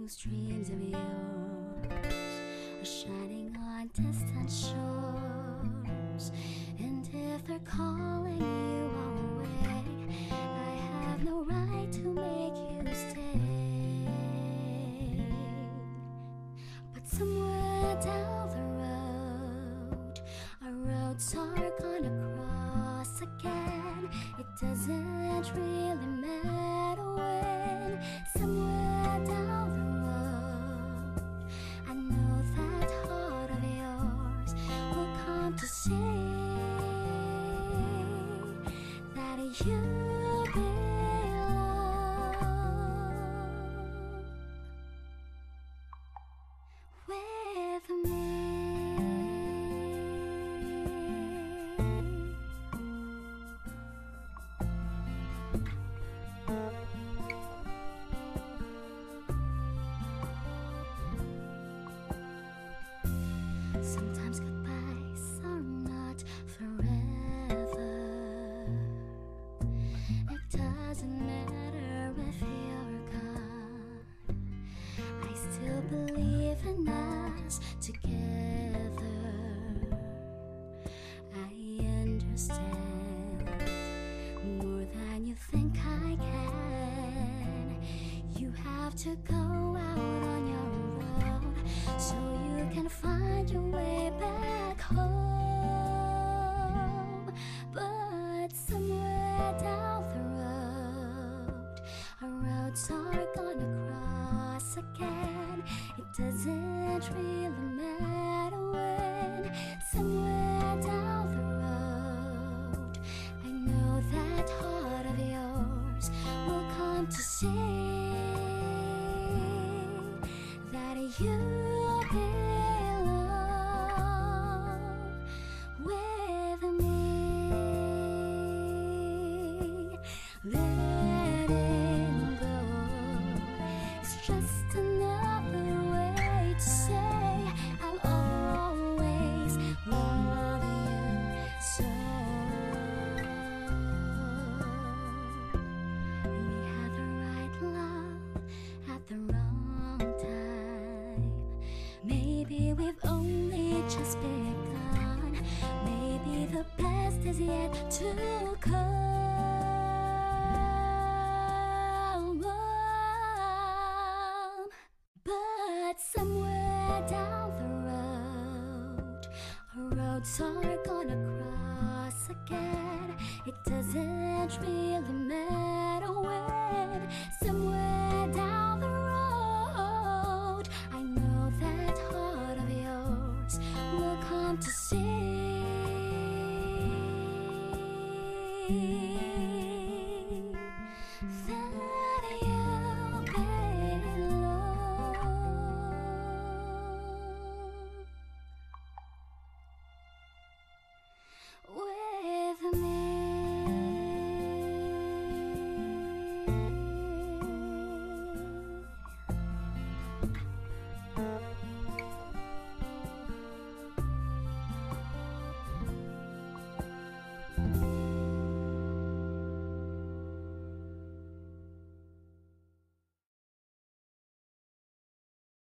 those dreams of yours are shining on distant shores. And if they're calling you away, I have no right to make you stay. But somewhere down the road, our roads are gonna cross again. It doesn't really matter when. Somewhere down the road, I know that heart of yours will come to see that you belong with me. Sometimes goodbyes are not forever. It doesn't matter if you're gone. I still believe in us together. I understand more than you think I can. You have to go out on your own so you can find your way back home. But somewhere down the road, our roads are gonna cross again. It doesn't really matter when. Somewhere down the road, I know that heart of yours will come to see that you belong with me. Letting go is just another way to say I'll always love you so. We had the right love at the wrong time. Maybe we've only just begun. Maybe the best is yet to come. But somewhere down the road, our roads are gonna cross again. It doesn't really